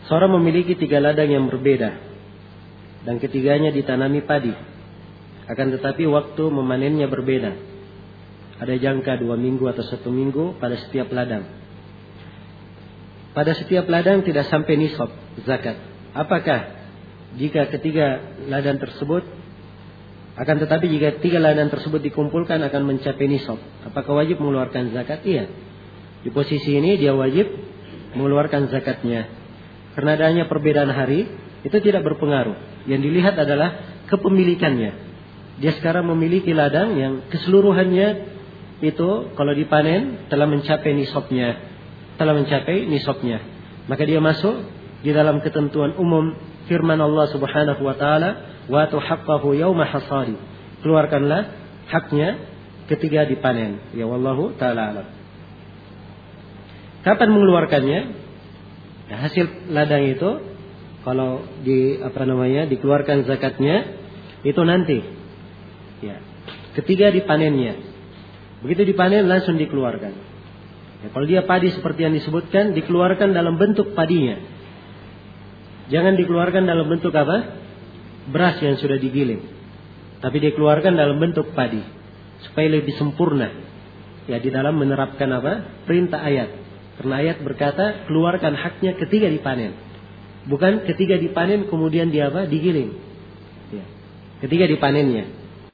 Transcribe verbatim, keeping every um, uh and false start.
Seorang memiliki tiga ladang yang berbeda dan ketiganya ditanami padi. Akan tetapi waktu memanennya berbeda. Ada jangka dua minggu atau satu minggu pada setiap ladang. Pada setiap ladang tidak sampai nisab zakat. Apakah jika ketiga ladang tersebut, akan tetapi jika tiga ladang tersebut dikumpulkan akan mencapai nisab, apakah wajib mengeluarkan zakat? Iya. Di posisi ini dia wajib mengeluarkan zakatnya. Karena adanya perbedaan hari itu tidak berpengaruh. Yang dilihat adalah kepemilikannya. Dia sekarang memiliki ladang yang keseluruhannya itu kalau dipanen telah mencapai nisabnya, telah mencapai nisabnya. Maka dia masuk di dalam ketentuan umum firman Allah Subhanahu wa taala, wa tu haqqahu yauma hasadi. Keluarkanlah haknya ketika dipanen. Ya wallahu taala alam. Kapan mengeluarkannya? Ya, hasil ladang itu kalau di apa namanya dikeluarkan zakatnya itu nanti. Ya, ketika dipanennya. Begitu dipanen langsung dikeluarkan. Ya, kalau dia padi seperti yang disebutkan, dikeluarkan dalam bentuk padinya. Jangan dikeluarkan dalam bentuk apa? Beras yang sudah digiling. Tapi dikeluarkan dalam bentuk padi supaya lebih sempurna. Ya, di dalam menerapkan apa? Perintah ayat. Karena ayat berkata keluarkan haknya ketika dipanen. Bukan ketika dipanen kemudian dia apa? Digiling. Ya. Ketika dipanennya.